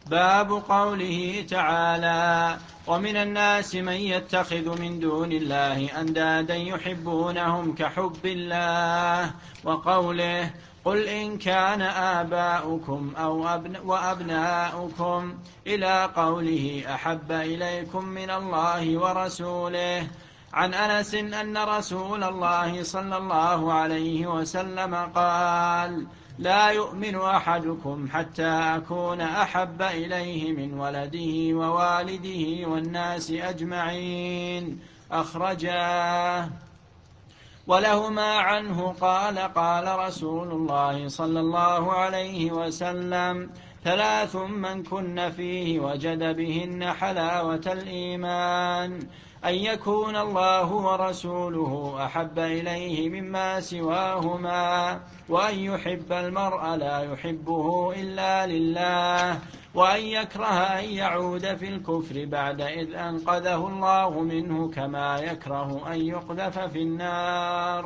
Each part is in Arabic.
باب قوله تعالى: ومن الناس من يتخذ من دون الله أندادا يحبونهم كحب الله، وقوله: قل إن كان آباؤكم وأبناؤكم إلى قوله: أحب إليكم من الله ورسوله. عن أنس أن رسول الله صلى الله عليه وسلم قال: لا يؤمن أحدكم حتى أكون أحب إليه من ولده ووالده والناس أجمعين. أخرجاه. ولهما عنه قال: قال رسول الله صلى الله عليه وسلم: ثلاث من كن فيه وجد بهن حلاوة الإيمان: أن يكون الله ورسوله أحب إليه مما سواهما، وأن يحب المرء لا يحبه إلا لله، وأن يكره أن يعود في الكفر بعد إذ أنقذه الله منه، كما يكره أن يقذف في النار.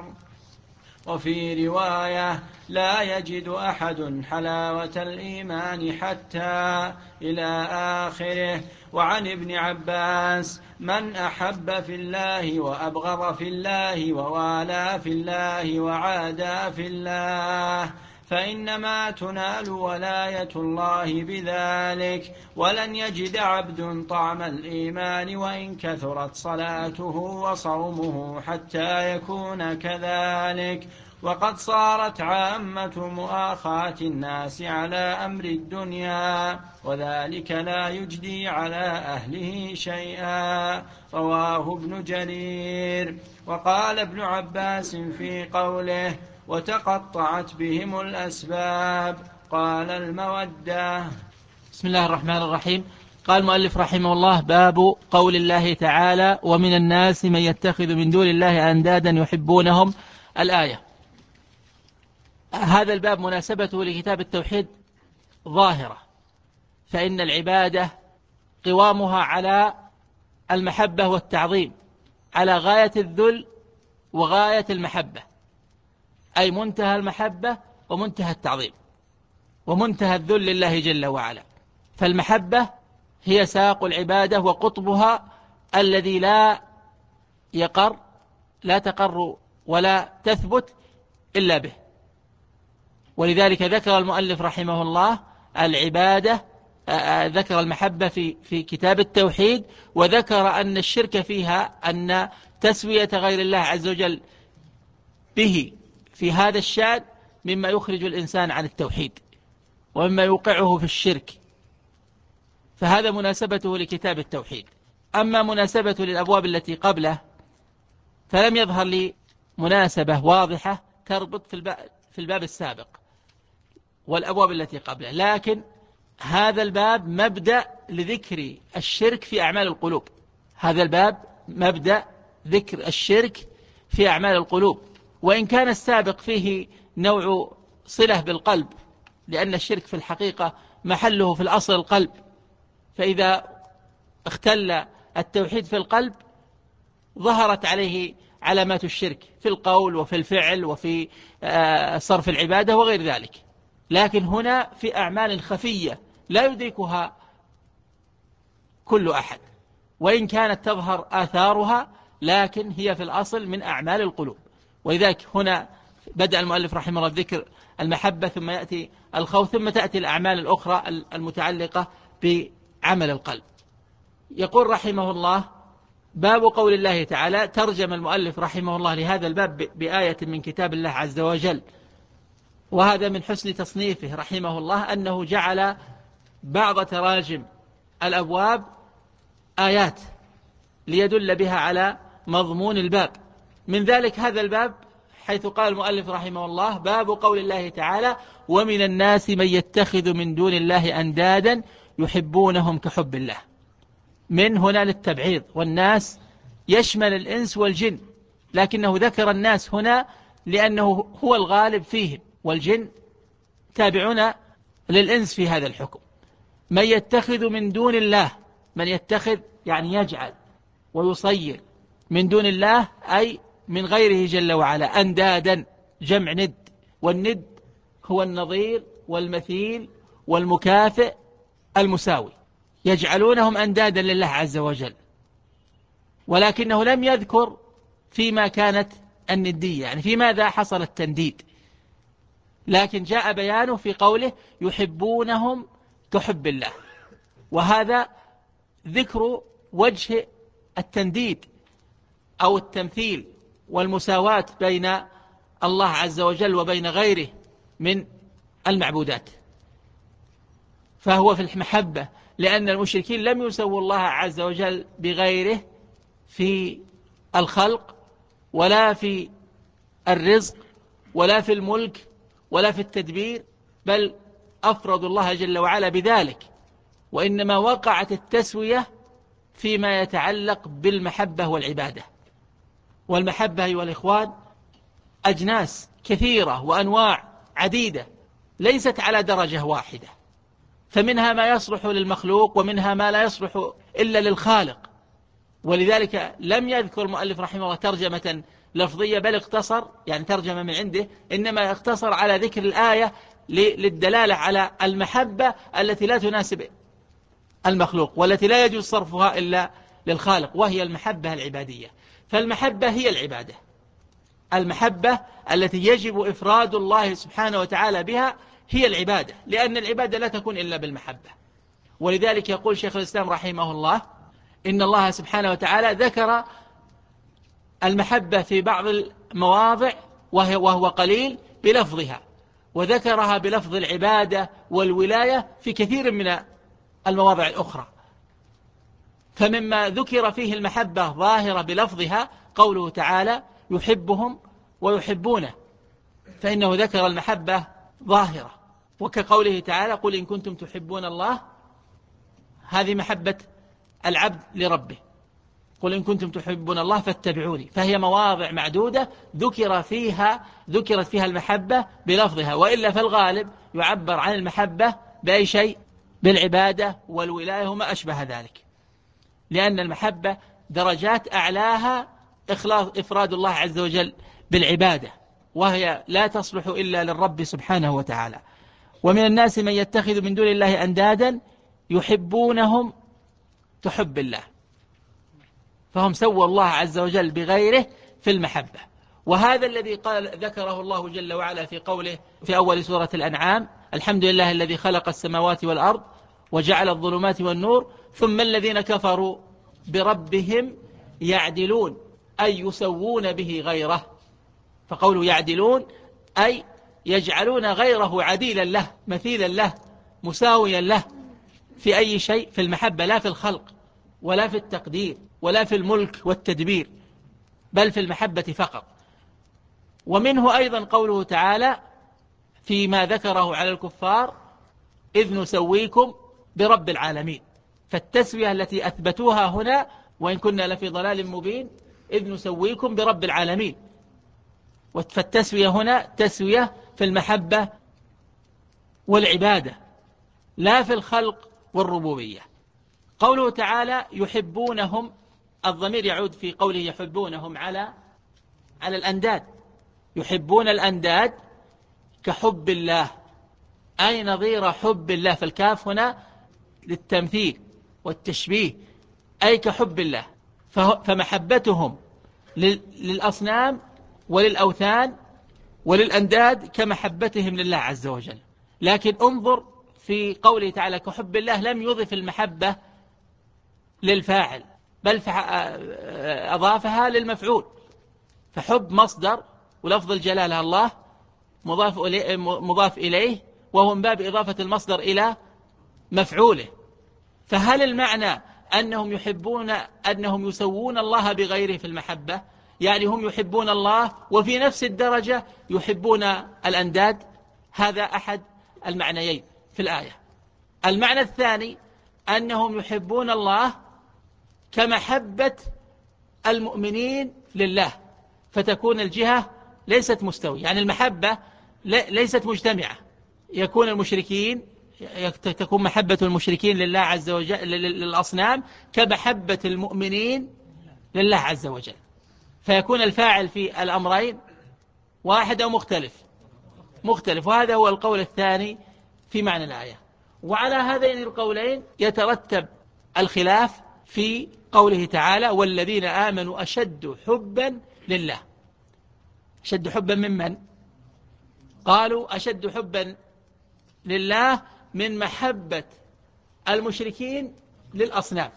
وفي رواية: لا يجد أحد حلاوة الإيمان حتى، إلى آخره. وعن ابن عباس: من أحب في الله وأبغض في الله ووالى في الله وعادى في الله فإنما تنال ولاية الله بذلك، ولن يجد عبد طعم الإيمان وإن كثرت صلاته وصومه حتى يكون كذلك. وقد صارت عامة مؤاخاة الناس على أمر الدنيا، وذلك لا يجدي على أهله شيئا. رواه ابن جرير. وقال ابن عباس في قوله: وتقطعت بهم الأسباب، قال: المودة. بسم الله الرحمن الرحيم. قال المؤلف رحمه الله: باب قول الله تعالى: ومن الناس من يتخذ من دون الله أندادا يحبونهم. الآية. هذا الباب مناسبته لكتاب التوحيد ظاهرة، فإن العبادة قوامها على المحبة والتعظيم، على غاية الذل وغاية المحبة، أي منتهى المحبة ومنتهى التعظيم ومنتهى الذل لله جل وعلا. فالمحبة هي ساق العبادة وقطبها الذي لا تقر ولا تثبت إلا به. ولذلك ذكر المؤلف رحمه الله العبادة، ذكر المحبة في كتاب التوحيد، وذكر أن الشرك فيها أن تسوية غير الله عز وجل به في هذا الشأن مما يخرج الإنسان عن التوحيد ومما يوقعه في الشرك، فهذا مناسبته لكتاب التوحيد. أما مناسبته للأبواب التي قبله فلم يظهر لي مناسبة واضحة تربط في الباب السابق والأبواب التي قبله، لكن هذا الباب مبدأ لذكر الشرك في أعمال القلوب. هذا الباب مبدأ ذكر الشرك في أعمال القلوب، وإن كان السابق فيه نوع صلة بالقلب، لأن الشرك في الحقيقة محله في الأصل القلب، فإذا اختل التوحيد في القلب ظهرت عليه علامات الشرك في القول وفي الفعل وفي صرف العبادة وغير ذلك. لكن هنا في أعمال خفية لا يدركها كل أحد، وإن كانت تظهر آثارها لكن هي في الأصل من أعمال القلوب. ولذلك هنا بدأ المؤلف رحمه الله بذكر المحبة، ثم يأتي الخوف، ثم تأتي الأعمال الأخرى المتعلقة بعمل القلب. يقول رحمه الله: باب قول الله تعالى. ترجم المؤلف رحمه الله لهذا الباب بآية من كتاب الله عز وجل، وهذا من حسن تصنيفه رحمه الله أنه جعل بعض تراجم الأبواب آيات ليدل بها على مضمون الباب. من ذلك هذا الباب حيث قال المؤلف رحمه الله: باب قول الله تعالى: ومن الناس من يتخذ من دون الله أندادا يحبونهم كحب الله. من هنا للتبعيض، والناس يشمل الإنس والجن، لكنه ذكر الناس هنا لأنه هو الغالب فيهم، والجن تابعون للإنس في هذا الحكم. من يتخذ من دون الله، من يتخذ يعني يجعل ويصير من دون الله أي من غيره جل وعلا أندادا، جمع ند، والند هو النظير والمثيل والمكافئ المساوي، يجعلونهم أندادا لله عز وجل، ولكنه لم يذكر فيما كانت الندية، يعني في ماذا حصل التنديد، لكن جاء بيانه في قوله يحبونهم كحب الله، وهذا ذكر وجه التنديد أو التمثيل والمساواة بين الله عز وجل وبين غيره من المعبودات، فهو في المحبة، لأن المشركين لم يسووا الله عز وجل بغيره في الخلق ولا في الرزق ولا في الملك ولا في التدبير، بل أفردوا الله جل وعلا بذلك، وإنما وقعت التسوية فيما يتعلق بالمحبة والعبادة. والمحبة أيها الإخوان أجناس كثيرة وأنواع عديدة، ليست على درجة واحدة، فمنها ما يصلح للمخلوق ومنها ما لا يصلح إلا للخالق، ولذلك لم يذكر المؤلف رحمه الله ترجمة لفظية، بل اقتصر، يعني ترجمة من عنده، إنما اقتصر على ذكر الآية للدلالة على المحبة التي لا تناسب المخلوق والتي لا يجوز صرفها إلا للخالق، وهي المحبة العبادية. فالمحبة هي العبادة، المحبة التي يجب إفراد الله سبحانه وتعالى بها هي العبادة، لأن العبادة لا تكون إلا بالمحبة. ولذلك يقول شيخ الإسلام رحمه الله إن الله سبحانه وتعالى ذكر المحبة في بعض المواضع وهو قليل بلفظها، وذكرها بلفظ العبادة والولاية في كثير من المواضع الأخرى. فمما ذكر فيه المحبة ظاهرة بلفظها قوله تعالى يحبهم ويحبونه، فإنه ذكر المحبة ظاهرة، وكقوله تعالى قل إن كنتم تحبون الله، هذه محبة العبد لربه، قل إن كنتم تحبون الله فاتبعوني، فهي مواضع معدودة ذكرت فيها المحبة بلفظها، وإلا فالغالب يعبر عن المحبة بأي شيء؟ بالعبادة والولاية وما أشبه ذلك، لأن المحبة درجات أعلاها إفراد الله عز وجل بالعبادة، وهي لا تصلح إلا للرب سبحانه وتعالى. ومن الناس من يتخذ من دون الله أندادا يحبونهم كحب الله، فهم سووا الله عز وجل بغيره في المحبة. وهذا الذي ذكره الله جل وعلا في قوله في أول سورة الأنعام الحمد لله الذي خلق السماوات والأرض وجعل الظلمات والنور ثم الذين كفروا بربهم يعدلون، أي يسوون به غيره. فقولوا يعدلون أي يجعلون غيره عديلا له، مثيلا له، مساويا له في أي شيء؟ في المحبة، لا في الخلق ولا في التقدير ولا في الملك والتدبير، بل في المحبة فقط. ومنه أيضا قوله تعالى فيما ذكره على الكفار إذ نسويكم برب العالمين، فالتسوية التي أثبتوها هنا وإن كنا لفي ضلال مبين إذ نسويكم برب العالمين، فالتسوية هنا تسوية في المحبة والعبادة لا في الخلق والربوبية. قوله تعالى يحبونهم، الضمير يعود في قوله يحبونهم على الأنداد، يحبون الأنداد كحب الله، أي نظير حب الله، فالكاف هنا للتمثيل والتشبيه، أي كحب الله، فمحبتهم للأصنام وللأوثان وللأنداد كمحبتهم لله عز وجل. لكن انظر في قوله تعالى كحب الله لم يضف المحبة للفاعل، بل أضافها للمفعول، فحب مصدر ولفظ الجلالة الله مضاف إليه، وهو من باب إضافة المصدر إلى مفعوله. فهل المعنى أنهم يسوون الله بغيره في المحبة؟ يعني هم يحبون الله وفي نفس الدرجة يحبون الأنداد؟ هذا أحد المعنيين في الآية. المعنى الثاني أنهم يحبون الله كمحبة المؤمنين لله، فتكون الجهة ليست مستوية، يعني المحبة ليست مجتمعة، يكون المشركين تكون محبة المشركين لله عز وجل للأصنام كمحبة المؤمنين لله عز وجل، فيكون الفاعل في الأمرين واحد أو مختلف، وهذا هو القول الثاني في معنى الآية. وعلى هذين القولين يترتب الخلاف في قوله تعالى والذين آمنوا أشد حبا لله. أشد حبا ممن؟ قالوا أشد حبا لله من محبة المشركين للأصنام.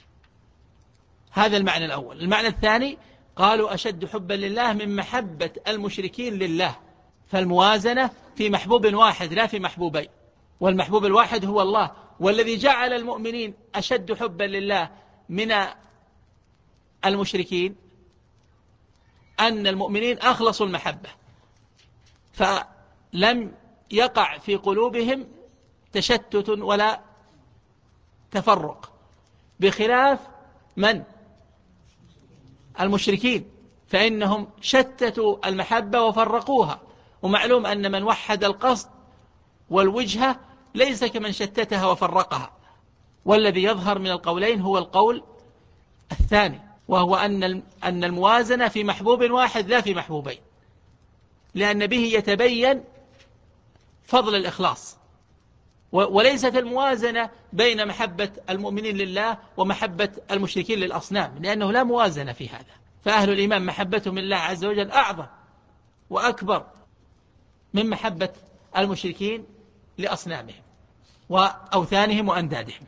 هذا المعنى الأول. المعنى الثاني قالوا أشد حبا لله من محبة المشركين لله، فالموازنة في محبوب واحد لا في محبوبين، والمحبوب الواحد هو الله. والذي جعل المؤمنين أشد حبا لله من المشركين أن المؤمنين أخلصوا المحبة، فلم يقع في قلوبهم تشتت ولا تفرق، بخلاف من؟ المشركين، فإنهم شتتوا المحبة وفرقوها. ومعلوم أن من وحد القصد والوجهة ليس كمن شتتها وفرقها. والذي يظهر من القولين هو القول الثاني، وهو أن الموازنة في محبوب واحد لا في محبوبين، لأن به يتبين فضل الإخلاص، وليست الموازنة بين محبة المؤمنين لله ومحبة المشركين للأصنام، لأنه لا موازنة في هذا. فأهل الإيمان محبتهم لله عز وجل أعظم وأكبر من محبة المشركين لأصنامهم وأوثانهم وأندادهم.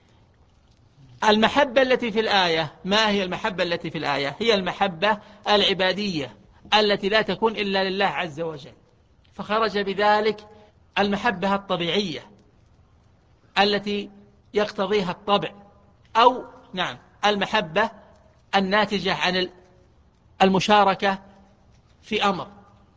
المحبة التي في الآية، ما هي المحبة التي في الآية؟ هي المحبة العبادية التي لا تكون إلا لله عز وجل، فخرج بذلك المحبة الطبيعية التي يقتضيها الطبع، أو نعم المحبة الناتجة عن المشاركة في أمر،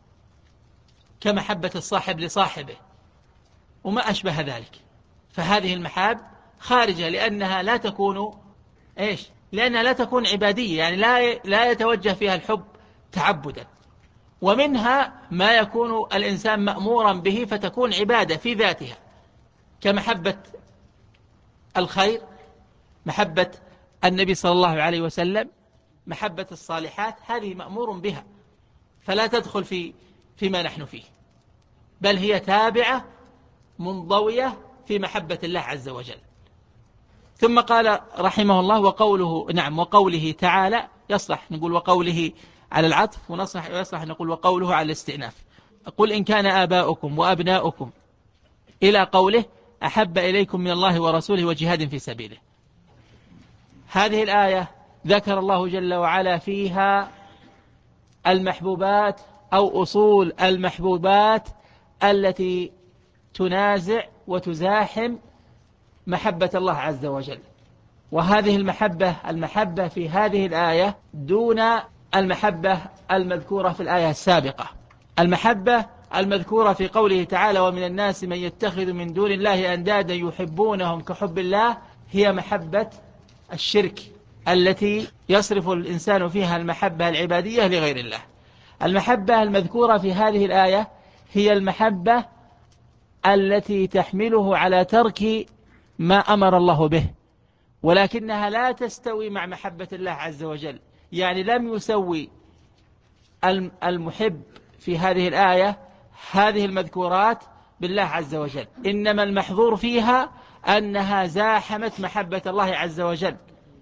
كمحبة الصاحب لصاحبه وما أشبه ذلك. فهذه المحاب خارجة، لأنها لا تكون لأنها لا تكون عبادية، يعني لا يتوجه فيها الحب تعبدا. ومنها ما يكون الإنسان مأمورا به فتكون عبادة في ذاتها، كمحبة الخير، محبة النبي صلى الله عليه وسلم، محبة الصالحات، هذه مأمور بها فلا تدخل فيما نحن فيه، بل هي تابعة منضوية في محبة الله عز وجل. ثم قال رحمه الله وقوله تعالى، يصلح نقول وقوله على العطف، ويصلح نقول وقوله على الاستئناف. قل إن كان آباؤكم وأبناؤكم إلى قوله أحب إليكم من الله ورسوله وجهاد في سبيله. هذه الآية ذكر الله جل وعلا فيها المحبوبات أو أصول المحبوبات التي تنازع وتزاحم محبة الله عز وجل. وهذه المحبة في هذه الآية دون المحبة المذكورة في الآية السابقة. المحبة المذكورة في قوله تعالى ومن الناس من يتخذ من دون الله أندادا يحبونهم كحب الله هي محبة الشرك التي يصرف الإنسان فيها المحبة العبادية لغير الله. المحبة المذكورة في هذه الآية هي المحبة التي تحمله على ترك ما أمر الله به، ولكنها لا تستوي مع محبة الله عز وجل. يعني لم يسوي المحب في هذه الآية هذه المذكورات بالله عز وجل، إنما المحظور فيها أنها زاحمت محبة الله عز وجل،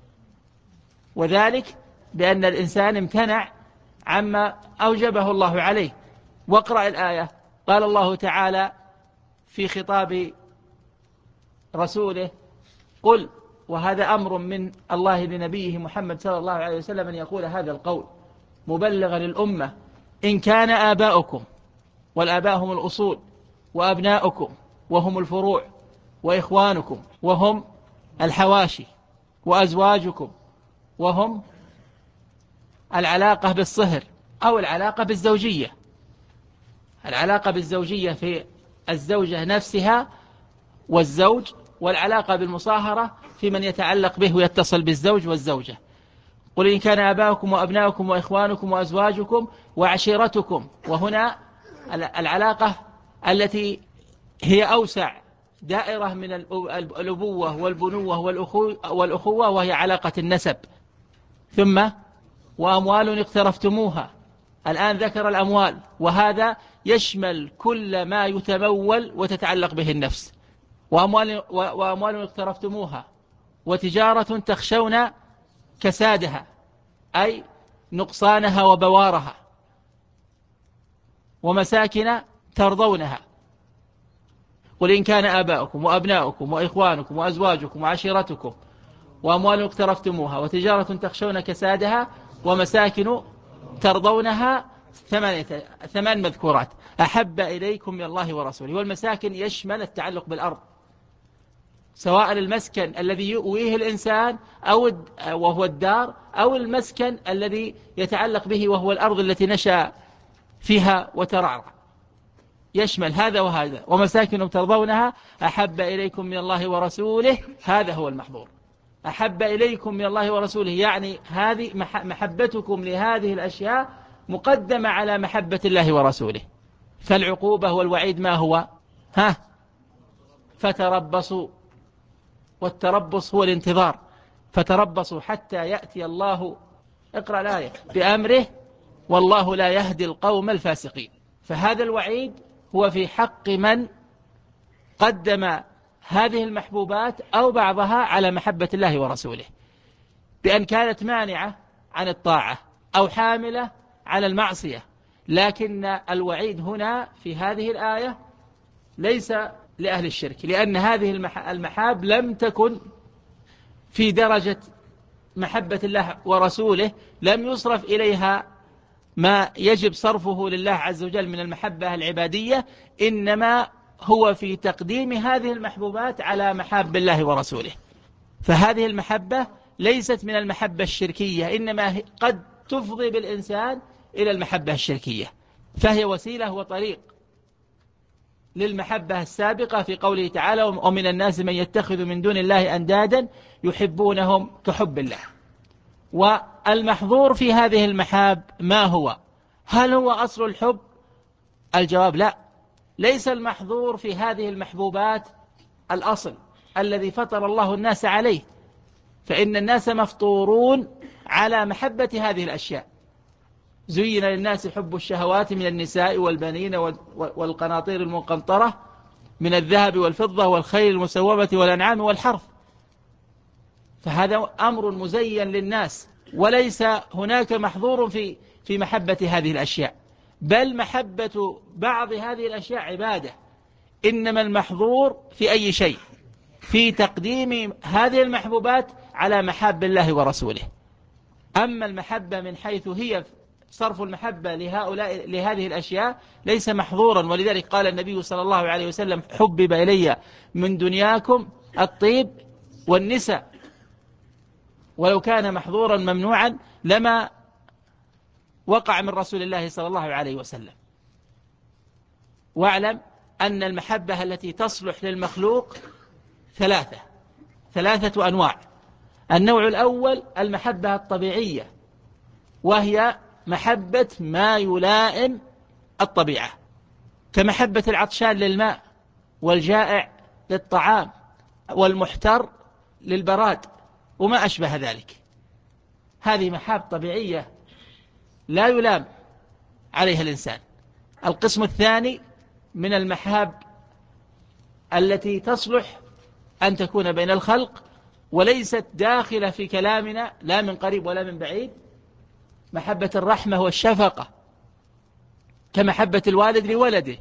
وذلك بأن الإنسان امتنع عما أوجبه الله عليه. واقرأ الآية، قال الله تعالى في خطاب رسوله قل، وهذا أمر من الله لنبيه محمد صلى الله عليه وسلم أن يقول هذا القول مبلغا للأمة: إن كان آباؤكم، والآباء هم الأصول، وأبناؤكم وهم الفروع، وإخوانكم وهم الحواشي، وأزواجكم وهم العلاقة بالصهر أو العلاقة بالزوجية. العلاقة بالزوجية في الزوجة نفسها والزوج، والعلاقة بالمصاهرة في من يتعلق به ويتصل بالزوج والزوجة. قل إن كان آباؤكم وأبناؤكم وإخوانكم وأزواجكم وعشيرتكم، وهنا العلاقة التي هي أوسع دائرة من الأبوة والبنوة والأخوة، وهي علاقة النسب. ثم وأموال اقترفتموها، الآن ذكر الأموال، وهذا يشمل كل ما يتمول وتتعلق به النفس، وأموال اقترفتموها وتجارة تخشون كسادها أي نقصانها وبوارها ومساكن ترضونها. قل إن كان آباؤكم وأبناؤكم وإخوانكم وأزواجكم وعشيرتكم وأموال اقترفتموها وتجارة تخشون كسادها ومساكن ترضونها، 8 مذكورات، أحب إليكم من الله ورسوله. والمساكن يشمل التعلق بالأرض، سواء المسكن الذي يؤويه الإنسان وهو الدار، أو المسكن الذي يتعلق به وهو الأرض التي نشأ فيها وترعرع، يشمل هذا وهذا. ومساكن ترضونها أحب إليكم من الله ورسوله، هذا هو المحظور. أحب إليكم من الله ورسوله يعني هذه محبتكم لهذه الأشياء مقدمة على محبة الله ورسوله. فالعقوبة والوعيد ما هو؟ فتربصوا، والتربص هو الانتظار، فتربصوا حتى يأتي الله، اقرأ الآية، بأمره والله لا يهدي القوم الفاسقين. فهذا الوعيد هو في حق من قدم هذه المحبوبات أو بعضها على محبة الله ورسوله، بأن كانت مانعة عن الطاعة أو حاملة على المعصية. لكن الوعيد هنا في هذه الآية ليس لأهل الشرك، لأن هذه المحاب لم تكن في درجة محبة الله ورسوله، لم يصرف إليها ما يجب صرفه لله عز وجل من المحبة العبادية، إنما هو في تقديم هذه المحبوبات على محاب الله ورسوله. فهذه المحبة ليست من المحبة الشركية، إنما قد تفضي بالإنسان إلى المحبة الشركية، فهي وسيلة وطريق للمحبة السابقة في قوله تعالى: ومن الناس من يتخذ من دون الله أندادا يحبونهم كحب الله. والمحظور في هذه المحاب ما هو؟ هل هو أصل الحب؟ الجواب لا، ليس المحظور في هذه المحبوبات الأصل الذي فطر الله الناس عليه، فإن الناس مفطورون على محبة هذه الأشياء. زين للناس حب الشهوات من النساء والبنين والقناطير المقنطرة من الذهب والفضة والخيل المسومة والأنعام والحرث. فهذا أمر مزين للناس، وليس هناك محظور في محبة هذه الأشياء، بل محبة بعض هذه الأشياء عبادة. إنما المحظور في أي شيء؟ في تقديم هذه المحبوبات على محاب الله ورسوله. أما المحبة من حيث هي صرف المحبة لهذه الأشياء ليس محظورا. ولذلك قال النبي صلى الله عليه وسلم: حبب إلي من دنياكم الطيب والنساء. ولو كان محظورا ممنوعا لما وقع من رسول الله صلى الله عليه وسلم. واعلم أن المحبة التي تصلح للمخلوق ثلاثة أنواع. النوع الأول المحبة الطبيعية، وهي محبة ما يلائم الطبيعة، كمحبة العطشان للماء والجائع للطعام والمحتر للبراد وما أشبه ذلك. هذه محاب طبيعية لا يلام عليها الإنسان. القسم الثاني من المحاب التي تصلح أن تكون بين الخلق وليست داخلة في كلامنا لا من قريب ولا من بعيد، محبة الرحمة والشفقة، كمحبة الوالد لولده،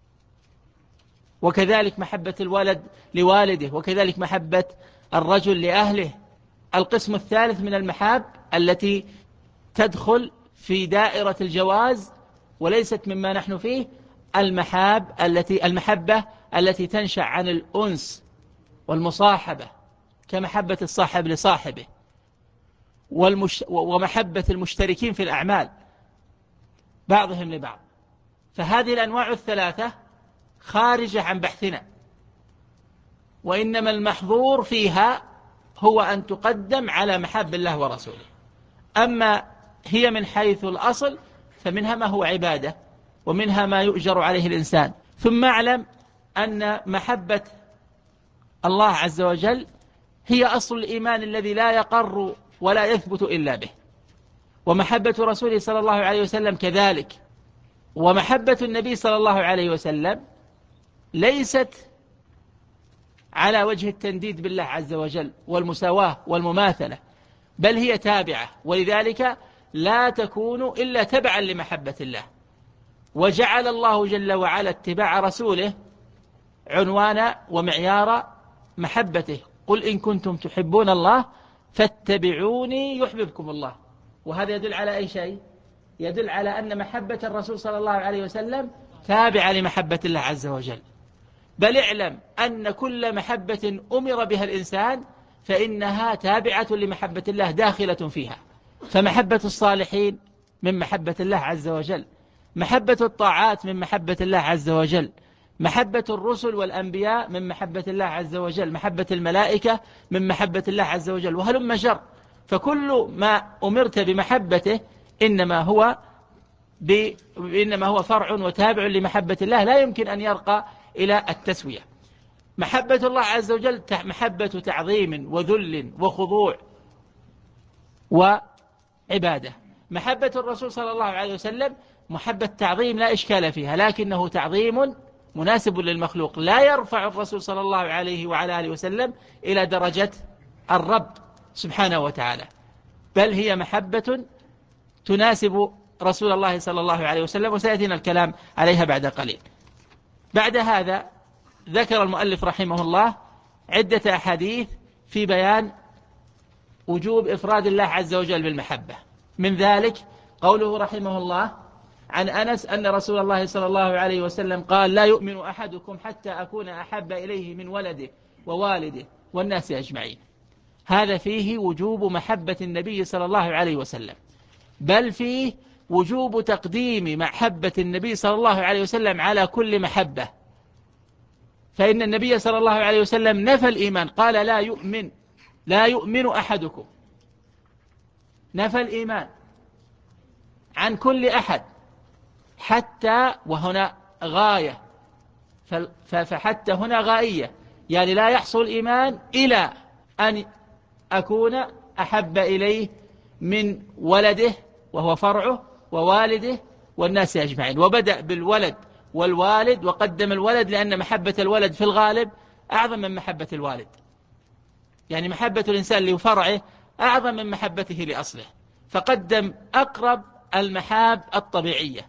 وكذلك محبة الولد لوالده، وكذلك محبة الرجل لأهله. القسم الثالث من المحاب التي تدخل في دائرة الجواز وليست مما نحن فيه، المحبة التي تنشأ عن الأنس والمصاحبة، كمحبة الصاحب لصاحبه، ومحبة المشتركين في الأعمال بعضهم لبعض. فهذه الأنواع الثلاثة خارجة عن بحثنا، وإنما المحظور فيها هو أن تقدم على محب الله ورسوله. أما هي من حيث الأصل فمنها ما هو عبادة، ومنها ما يؤجر عليه الإنسان. ثم اعلم أن محبة الله عز وجل هي أصل الإيمان الذي لا يقر ولا يثبت إلا به، ومحبة رسوله صلى الله عليه وسلم كذلك. ومحبة النبي صلى الله عليه وسلم ليست على وجه التنديد بالله عز وجل والمساواة والمماثلة، بل هي تابعة، ولذلك لا تكون إلا تبعا لمحبة الله. وجعل الله جل وعلا اتباع رسوله عنوان ومعيار محبته. قل إن كنتم تحبون الله فاتبعوني يحببكم الله. وهذا يدل على أي شيء؟ يدل على أن محبة الرسول صلى الله عليه وسلم تابعة لمحبة الله عز وجل. بل اعلم أن كل محبة أمر بها الإنسان فإنها تابعة لمحبة الله داخلة فيها. فمحبة الصالحين من محبة الله عز وجل، محبة الطاعات من محبة الله عز وجل، محبة الرسل والأنبياء من محبة الله عز وجل، محبة الملائكة من محبة الله عز وجل، وهلم جر. فكل ما أمرت بمحبته إنما هو فرع وتابع لمحبة الله، لا يمكن أن يرقى إلى التسوية. محبة الله عز وجل محبة تعظيم وذل وخضوع وعبادة. محبة الرسول صلى الله عليه وسلم محبة تعظيم لا إشكال فيها، لكنه تعظيم مناسب للمخلوق، لا يرفع الرسول صلى الله عليه وعلى آله وسلم إلى درجة الرب سبحانه وتعالى، بل هي محبة تناسب رسول الله صلى الله عليه وسلم، وسيأتينا الكلام عليها بعد قليل. بعد هذا ذكر المؤلف رحمه الله عدة أحاديث في بيان وجوب إفراد الله عز وجل بالمحبة. من ذلك قوله رحمه الله عن أنس أن رسول الله صلى الله عليه وسلم قال: لا يؤمن أحدكم حتى أكون أحب إليه من ولده ووالده والناس أجمعين. هذا فيه وجوب محبة النبي صلى الله عليه وسلم، بل فيه وجوب تقديم محبة النبي صلى الله عليه وسلم على كل محبة. فإن النبي صلى الله عليه وسلم نفى الإيمان، قال: لا يؤمن أحدكم، نفى الإيمان عن كل أحد، حتى، وهنا غاية، فحتى هنا غائية، يعني لا يحصل الإيمان إلى أن أكون أحب إليه من ولده وهو فرعه ووالده والناس أجمعين. وبدأ بالولد والوالد وقدم الولد لأن محبة الولد في الغالب أعظم من محبة الوالد، يعني محبة الإنسان لفرعه أعظم من محبته لأصله، فقدم أقرب المحاب الطبيعية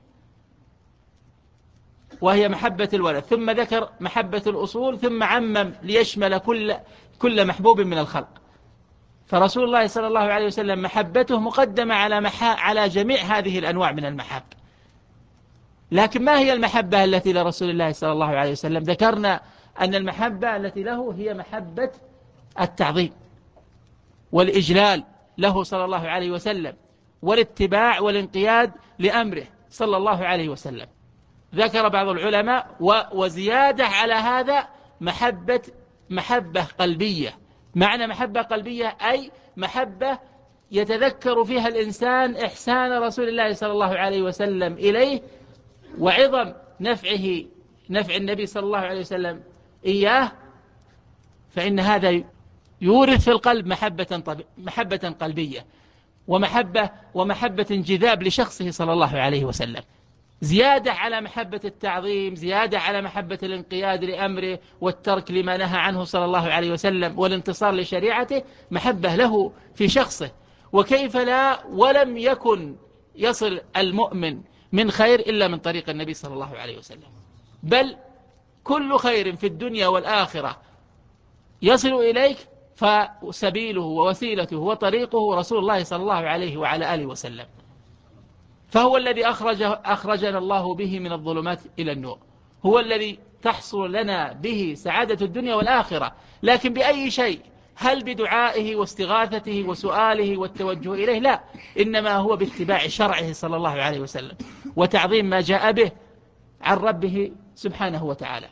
وهي محبة الولد، ثم ذكر محبة الأصول، ثم عمم ليشمل كل محبوب من الخلق. فرسول الله صلى الله عليه وسلم محبته مقدمة على جميع هذه الأنواع من المحاب. لكن ما هي المحبة التي لرسول الله صلى الله عليه وسلم؟ ذكرنا أن المحبة التي له هي محبة التعظيم والإجلال له صلى الله عليه وسلم، والاتباع والانقياد لأمره صلى الله عليه وسلم. ذكر بعض العلماء وزيادة على هذا محبة قلبية. معنى محبة قلبية أي محبة يتذكر فيها الإنسان إحسان رسول الله صلى الله عليه وسلم إليه وعظم نفع النبي صلى الله عليه وسلم إياه، فإن هذا يورث في القلب محبة قلبية ومحبة انجذاب لشخصه صلى الله عليه وسلم، زيادة على محبة التعظيم، زيادة على محبة الانقياد لأمره والترك لما نهى عنه صلى الله عليه وسلم والانتصار لشريعته، محبة له في شخصه. وكيف لا، ولم يكن يصل المؤمن من خير إلا من طريق النبي صلى الله عليه وسلم، بل كل خير في الدنيا والآخرة يصل إليك فسبيله ووسيلته وطريقه رسول الله صلى الله عليه وعلى آله وسلم. فهو الذي أخرجنا الله به من الظلمات إلى النور، هو الذي تحصل لنا به سعادة الدنيا والآخرة. لكن بأي شيء؟ هل بدعائه واستغاثته وسؤاله والتوجه إليه؟ لا، إنما هو باتباع شرعه صلى الله عليه وسلم وتعظيم ما جاء به عن ربه سبحانه وتعالى.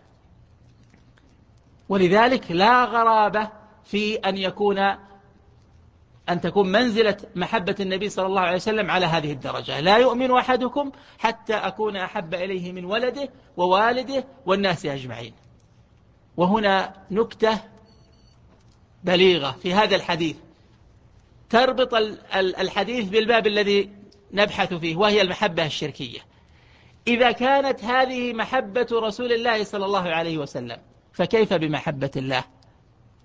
ولذلك لا غرابة في أن تكون منزلة محبة النبي صلى الله عليه وسلم على هذه الدرجة: لا يؤمن أحدكم حتى أكون أحب إليه من ولده ووالده والناس أجمعين. وهنا نكتة بليغة في هذا الحديث تربط الحديث بالباب الذي نبحث فيه، وهي المحبة الشركية. إذا كانت هذه محبة رسول الله صلى الله عليه وسلم، فكيف بمحبة الله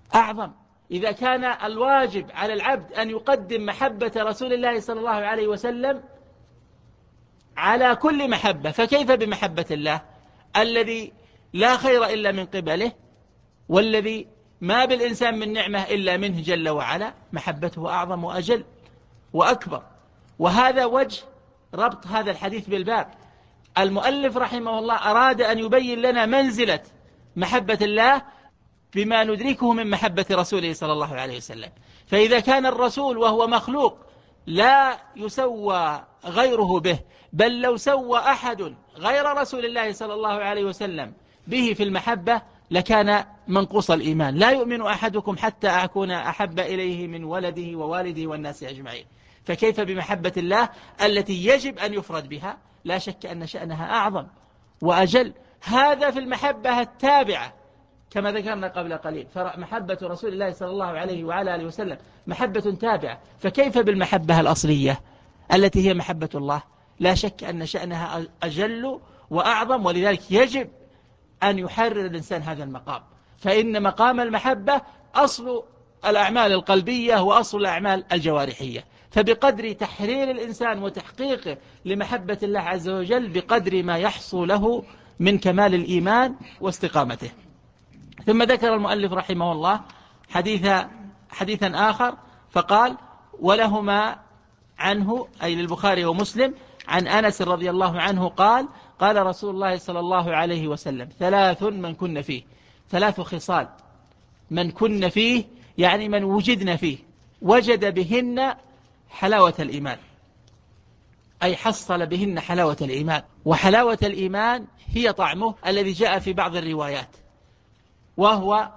أعظم. إذا كان الواجب على العبد أن يقدم محبة رسول الله صلى الله عليه وسلم على كل محبة، فكيف بمحبة الله الذي لا خير إلا من قبله، والذي ما بالإنسان من نعمة إلا منه جل وعلا؟ محبته أعظم وأجل وأكبر. وهذا وجه ربط هذا الحديث بالباب. المؤلف رحمه الله أراد أن يبين لنا منزلة محبة الله بما ندركه من محبة رسوله صلى الله عليه وسلم. فإذا كان الرسول وهو مخلوق لا يسوى غيره به، بل لو سوى أحد غير رسول الله صلى الله عليه وسلم به في المحبة لكان منقوص الإيمان. لا يؤمن أحدكم حتى أكون أحب إليه من ولده ووالده والناس أجمعين. فكيف بمحبة الله التي يجب أن يفرد بها؟ لا شك أن شأنها أعظم وأجل. هذا في المحبة التابعة كما ذكرنا قبل قليل، فمحبة رسول الله صلى الله عليه وعلى آله وسلم محبة تابعة. فكيف بالمحبة الأصلية التي هي محبة الله؟ لا شك أن شأنها أجل وأعظم، ولذلك يجب أن يحرر الإنسان هذا المقام. فإن مقام المحبة أصل الأعمال القلبية وأصل الأعمال الجوارحية. فبقدر تحرير الإنسان وتحقيقه لمحبة الله عز وجل بقدر ما يحصل له من كمال الإيمان واستقامته. ثم ذكر المؤلف رحمه الله حديثا آخر فقال: ولهما عنه أي للبخاري ومسلم عن أنس رضي الله عنه قال: قال رسول الله صلى الله عليه وسلم: ثلاث من كن فيه، ثلاث خصال من كن فيه يعني من وجدن فيه وجد بهن حلاوة الإيمان، أي حصل بهن حلاوة الإيمان. وحلاوة الإيمان هي طعمه الذي جاء في بعض الروايات، وهو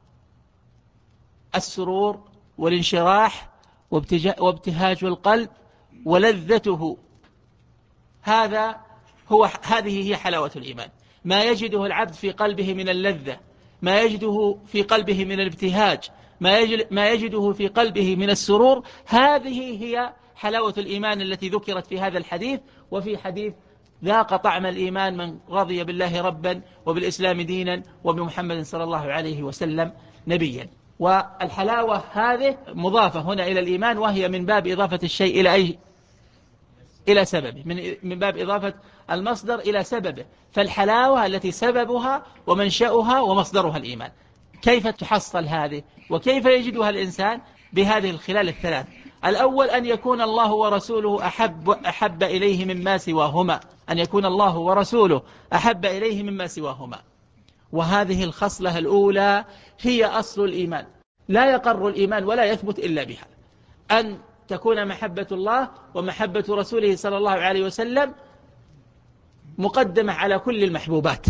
السرور والانشراح وابتهاج القلب ولذته. هذه هي حلاوة الإيمان، ما يجده العبد في قلبه من اللذة، ما يجده في قلبه من الابتهاج، ما يجده في قلبه من السرور. هذه هي حلاوة الإيمان التي ذكرت في هذا الحديث. وفي حديث: ذاق طعم الإيمان من رضي بالله ربا وبالإسلام دينا وبمحمد صلى الله عليه وسلم نبيا. والحلاوة هذه مضافة هنا إلى الإيمان، وهي من باب إضافة الشيء إلى سببه، من باب إضافة المصدر إلى سببه. فالحلاوة التي سببها ومنشأها ومصدرها الإيمان. كيف تحصل هذه وكيف يجدها الإنسان؟ بهذه الخلال الثلاث. الأول أن يكون الله ورسوله أحب إليه مما سواهما، أن يكون الله ورسوله أحب إليه مما سواهما. وهذه الخصلة الأولى هي أصل الإيمان، لا يقر الإيمان ولا يثبت إلا بها. أن تكون محبة الله ومحبة رسوله صلى الله عليه وسلم مقدمة على كل المحبوبات،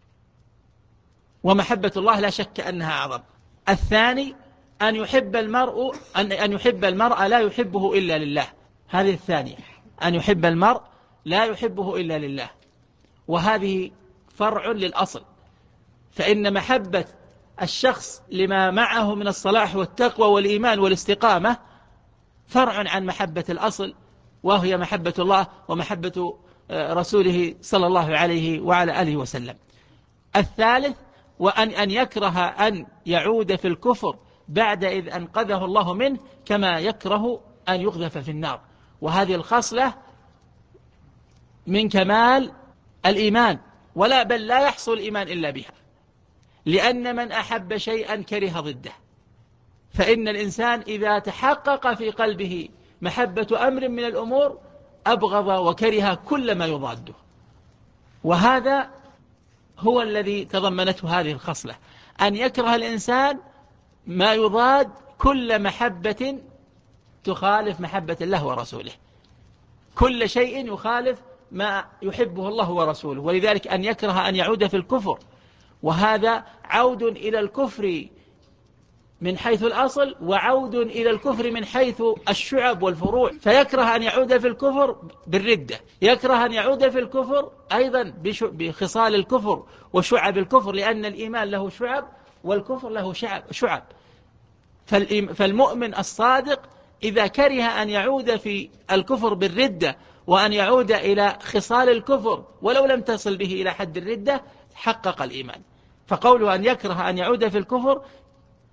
ومحبة الله لا شك أنها أعظم. الثاني أن يحب المرء لا يحبه إلا لله. هذه الثانية، أن يحب المرء لا يحبه إلا لله. وهذه فرع للأصل، فإن محبة الشخص لما معه من الصلاح والتقوى والإيمان والاستقامة فرع عن محبة الأصل، وهي محبة الله ومحبة رسوله صلى الله عليه وعلى آله وسلم. الثالث وأن يكره أن يعود في الكفر بعد إذ أنقذه الله منه، كما يكره أن يقذف في النار. وهذه الخصلة من كمال الإيمان، بل لا يحصل الإيمان إلا بها، لأن من أحب شيئا كره ضده. فإن الإنسان إذا تحقق في قلبه محبة أمر من الأمور أبغض وكره كل ما يضاده. وهذا هو الذي تضمنته هذه الخصلة، أن يكره الإنسان ما يضاد كل محبة تخالف محبة الله ورسوله، كل شيء يخالف ما يحبه الله ورسوله. ولذلك أن يكره أن يعود في الكفر، وهذا عود إلى الكفر من حيث الأصل وعود إلى الكفر من حيث الشعب والفروع. فيكره أن يعود في الكفر بالردة، يكره أن يعود في الكفر أيضا بخصال الكفر وشعب الكفر، لأن الإيمان له شعب والكفر له شعب. فالمؤمن الصادق إذا كره أن يعود في الكفر بالردة وأن يعود إلى خصال الكفر ولو لم تصل به إلى حد الردة حقق الإيمان. فقوله أن يكره أن يعود في الكفر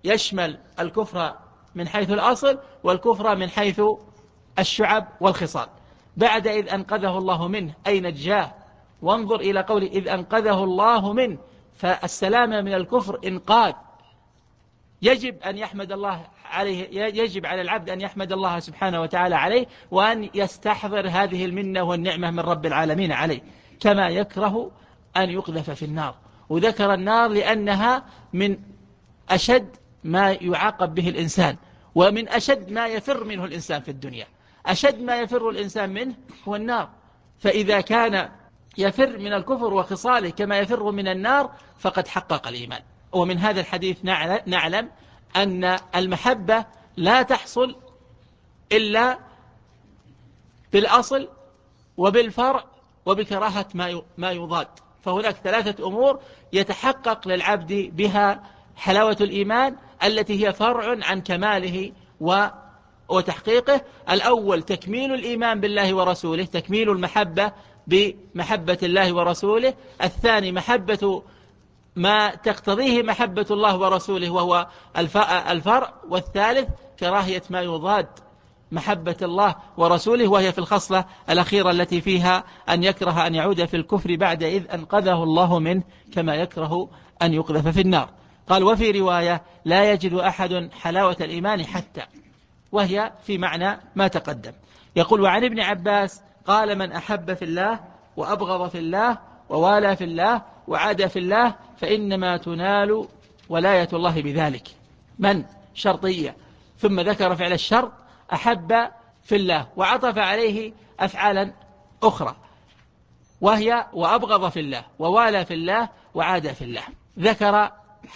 يشمل الكفر من حيث الأصل والكفر من حيث الشعب والخصال. بعد إذ أنقذه الله منه أي نجاه. وانظر إلى قول إذ أنقذه الله منه، فالسلامة من الكفر إنقاذ. يجب أن يحمد الله عليه، يجب على العبد أن يحمد الله سبحانه وتعالى عليه، وأن يستحضر هذه المنة والنعمة من رب العالمين عليه، كما يكره أن يقذف في النار. وذكر النار لأنها من أشد ما يعاقب به الإنسان، ومن أشد ما يفر منه الإنسان في الدنيا. أشد ما يفر الإنسان منه هو النار. فإذا كان يفر من الكفر وخصاله كما يفر من النار فقد حقق الإيمان. ومن هذا الحديث نعلم أن المحبة لا تحصل إلا بالأصل وبالفرع وبكراهة ما يضاد. فهناك 3 أمور يتحقق للعبد بها حلاوة الإيمان التي هي فرع عن كماله وتحقيقه. الأول تكميل الإيمان بالله ورسوله، تكميل المحبة بمحبة الله ورسوله. الثاني محبة ما تقتضيه محبة الله ورسوله وهو الفرع. والثالث كراهية ما يضاد محبة الله ورسوله، وهي في الخصلة الأخيرة التي فيها أن يكره أن يعود في الكفر بعد إذ أنقذه الله منه، كما يكره أن يقذف في النار. قال وفي رواية لا يجد أحد حلاوة الإيمان حتى، وهي في معنى ما تقدم. يقول وعن ابن عباس قال من أحب في الله وأبغض في الله ووالى في الله وعاد في الله فإنما تنال ولاية الله بذلك. من شرطية، ثم ذكر فعل الشرط أحب في الله، وعطف عليه أفعالا أخرى وهي وأبغض في الله ووالى في الله وعاد في الله. ذكر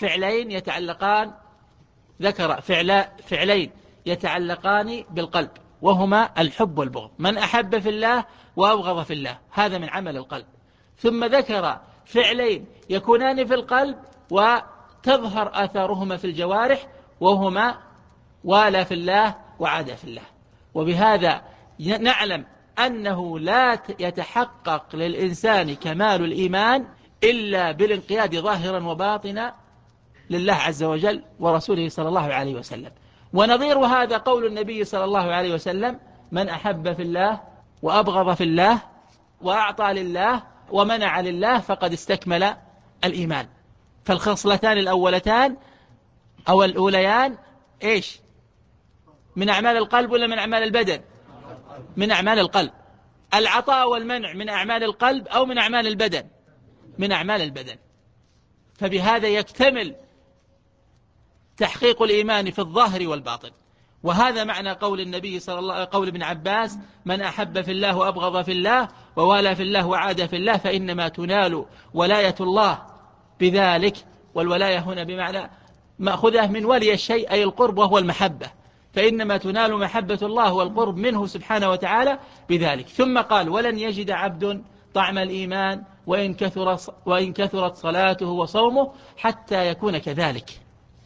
فعلين يتعلقان بالقلب، وهما الحب والبغض. من أحب في الله وأبغض في الله، هذا من عمل القلب. ثم ذكر فعلين يكونان في القلب وتظهر آثارهما في الجوارح، وهما والى في الله وعاد في الله. وبهذا نعلم أنه لا يتحقق للإنسان كمال الإيمان إلا بالانقياد ظاهرا وباطنا لله عز وجل ورسوله صلى الله عليه وسلم. ونظير هذا قول النبي صلى الله عليه وسلم من أحب في الله وأبغض في الله وأعطى لله ومنع لله فقد استكمل الإيمان. فالخصلتان الأولتان أو الأوليان إيش؟ من أعمال القلب ولا من أعمال البدن؟ من أعمال القلب. العطاء والمنع من أعمال القلب أو من أعمال البدن؟ من أعمال البدن. فبهذا يكتمل تحقيق الإيمان في الظاهر والباطن. وهذا معنى قول النبي قول ابن عباس من أحب في الله وأبغض في الله ووالى في الله وعاد في الله فإنما تنال ولاية الله بذلك. والولاية هنا بمعنى مأخذه من ولي الشيء أي القرب وهو المحبة، فإنما تنال محبة الله والقرب منه سبحانه وتعالى بذلك. ثم قال ولن يجد عبد طعم الإيمان وإن كثرت صلاته وصومه حتى يكون كذلك.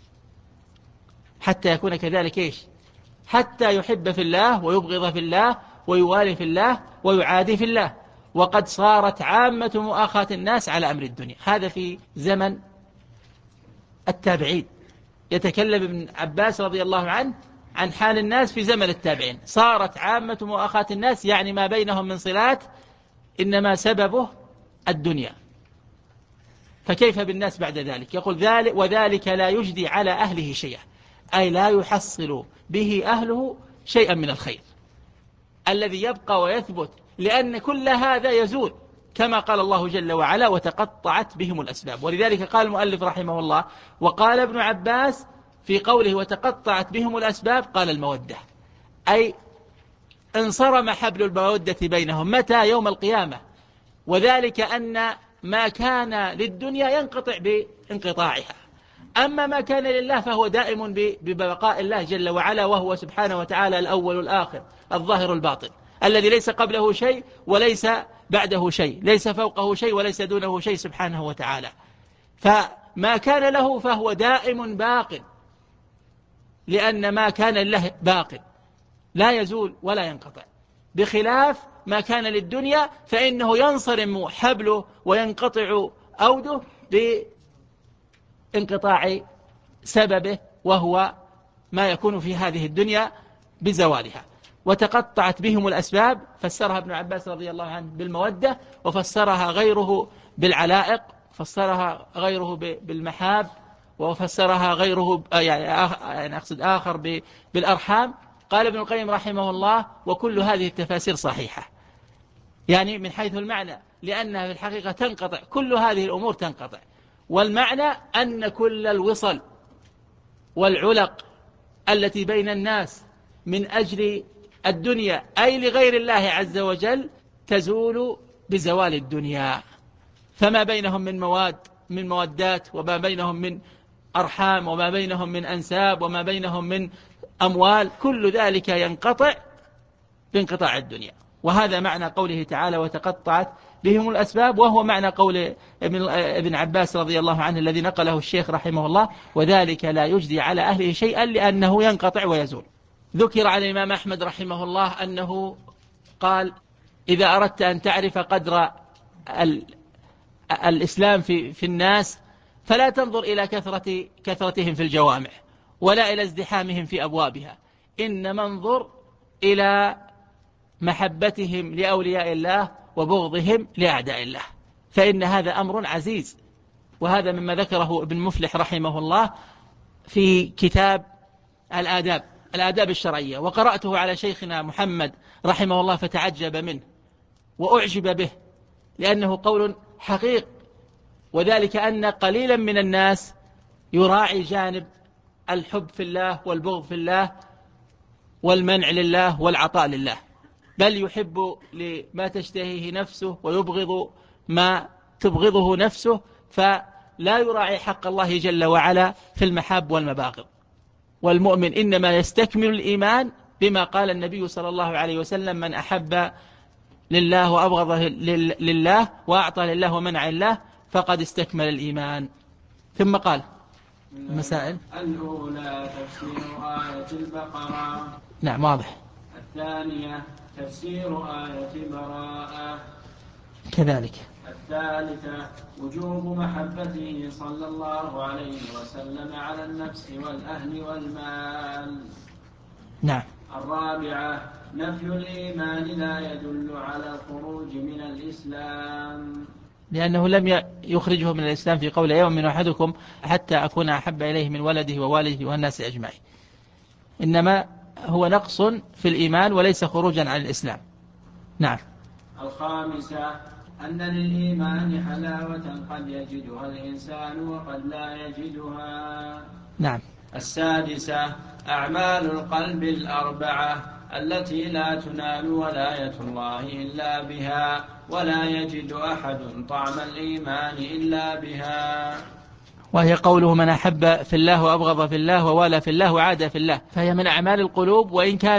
حتى يكون كذلك إيش؟ حتى يحب في الله ويبغض في الله ويوالي في الله ويعادي في الله. وقد صارت عامة مؤاخاة الناس على أمر الدنيا. هذا في زمن التابعين. يتكلم ابن عباس رضي الله عنه عن حال الناس في زمن التابعين. صارت عامة مؤاخاة الناس يعني ما بينهم من صلات إنما سببه الدنيا. فكيف بالناس بعد ذلك؟ يقول وذلك لا يجدي على أهله شيئا، أي لا يحصل به أهله شيئا من الخير الذي يبقى ويثبت، لأن كل هذا يزول كما قال الله جل وعلا وتقطعت بهم الأسباب. ولذلك قال المؤلف رحمه الله وقال ابن عباس في قوله وتقطعت بهم الأسباب قال المودة، أي انصرم حبل المودة بينهم. متى؟ يوم القيامة. وذلك أن ما كان للدنيا ينقطع بانقطاعها، أما ما كان لله فهو دائم ببقاء الله جل وعلا، وهو سبحانه وتعالى الأول والآخر الظاهر الباطن الذي ليس قبله شيء وليس بعده شيء، ليس فوقه شيء وليس دونه شيء سبحانه وتعالى. فما كان له فهو دائم باق، لأن ما كان لله باق لا يزول ولا ينقطع، بخلاف ما كان للدنيا فإنه ينصرم حبله وينقطع أوده بانقطاع سببه وهو ما يكون في هذه الدنيا بزوالها. وتقطعت بهم الأسباب، فسرها ابن عباس رضي الله عنه بالمودة، وفسرها غيره بالعلائق، فسرها غيره بالمحاب، وفسرها غيره يعني أقصد آخر بالأرحام. قال ابن القيم رحمه الله: وكل هذه التفاسير صحيحة، يعني من حيث المعنى، لأنها في الحقيقة تنقطع، كل هذه الأمور تنقطع. والمعنى أن كل الوصل والعلق التي بين الناس من أجل الدنيا أي لغير الله عز وجل تزول بزوال الدنيا. فما بينهم من مودات، وما بينهم من أرحام، وما بينهم من أنساب، وما بينهم من أموال، كل ذلك ينقطع بانقطاع الدنيا. وهذا معنى قوله تعالى: وتقطعت بهم الأسباب، وهو معنى قول ابن عباس رضي الله عنه الذي نقله الشيخ رحمه الله: وذلك لا يجدي على أهله شيئا لأنه ينقطع ويزول. ذكر عن الإمام أحمد رحمه الله أنه قال: إذا أردت أن تعرف قدر الإسلام في الناس فلا تنظر إلى كثرتهم في الجوامع، ولا إلى ازدحامهم في أبوابها، إنما انظر إلى محبتهم لأولياء الله وبغضهم لأعداء الله، فإن هذا أمر عزيز. وهذا مما ذكره ابن مفلح رحمه الله في كتاب الآداب الشرعية، وقرأته على شيخنا محمد رحمه الله فتعجب منه وأعجب به، لأنه قول حقيق. وذلك أن قليلا من الناس يراعي جانب الحب في الله والبغض في الله والمنع لله والعطاء لله، بل يحب لما تشتهيه نفسه ويبغض ما تبغضه نفسه، فلا يراعي حق الله جل وعلا في المحاب والمباغض. والمؤمن إنما يستكمل الإيمان بما قال النبي صلى الله عليه وسلم: من أحب لله وأبغض لله وأعطى لله ومنع الله فقد استكمل الإيمان. ثم قال: المسائل الأولى تفسير آية البقرة. نعم، واضح. الثانية تفسير آية براءة. كذلك. الثالثة وجوب محبته صلى الله عليه وسلم على النفس والأهل والمال. نعم. الرابعة نفي الإيمان لا يدل على الخروج من الإسلام، لأنه لم يخرجه من الإسلام في قول: يؤمن أحدكم حتى أكون أحب إليه من ولده ووالده والناس أجمعين. إنما هو نقص في الإيمان وليس خروجا عن الإسلام. نعم. الخامسة أن للإيمان حلاوة قد يجدها الإنسان وقد لا يجدها. نعم. السادسة أعمال القلب الأربعة التي لا تنال ولاية الله إلا بها، ولا يجد أحد طعم الإيمان إلا بها. وهي قوله: من أحب في الله وأبغض في الله ووالى في الله وعاد في الله، فهي من أعمال القلوب،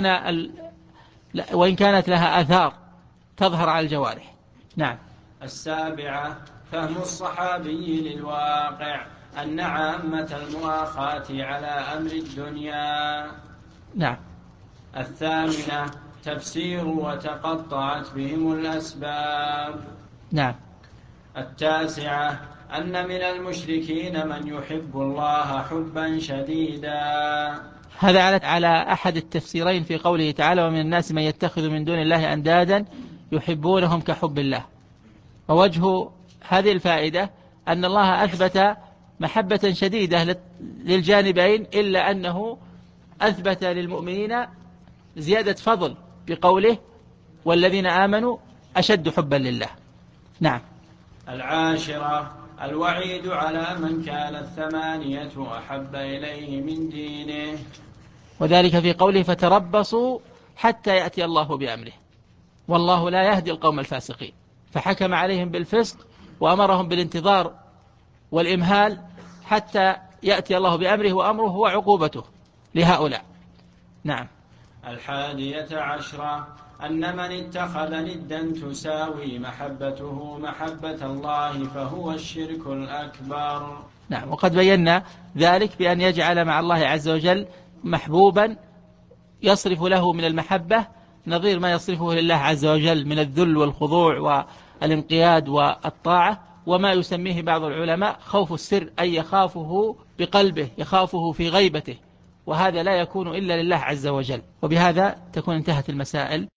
وإن كانت لها آثار تظهر على الجوارح. نعم. السابعة فهم الصحابي للواقع أن عامة المؤاخاة على أمر الدنيا. نعم. الثامنة تفسير وتقطعت بهم الأسباب. نعم. التاسعة أن من المشركين من يحب الله حبا شديدا. هذا على أحد التفسيرين في قوله تعالى: ومن الناس من يتخذ من دون الله أندادا يحبونهم كحب الله. ووجه هذه الفائدة أن الله أثبت محبة شديدة للجانبين، إلا أنه أثبت للمؤمنين زيادة فضل بقوله: والذين آمنوا أشد حبا لله. نعم. العاشرة الوعيد على من كانت 8 أحب إليه من دينه، وذلك في قوله: فتربصوا حتى يأتي الله بأمره والله لا يهدي القوم الفاسقين، فحكم عليهم بالفسق وأمرهم بالانتظار والإمهال حتى يأتي الله بأمره، وأمره هو عقوبته لهؤلاء. نعم. 11 أن من اتخذ ندا تساوي محبته محبة الله فهو الشرك الأكبر. نعم. وقد بينا ذلك بأن يجعل مع الله عز وجل محبوبا يصرف له من المحبة نظير ما يصرفه لله عز وجل من الذل والخضوع والانقياد والطاعة، وما يسميه بعض العلماء خوف السر، أي يخافه بقلبه، يخافه في غيبته، وهذا لا يكون إلا لله عز وجل. وبهذا تكون انتهت المسائل.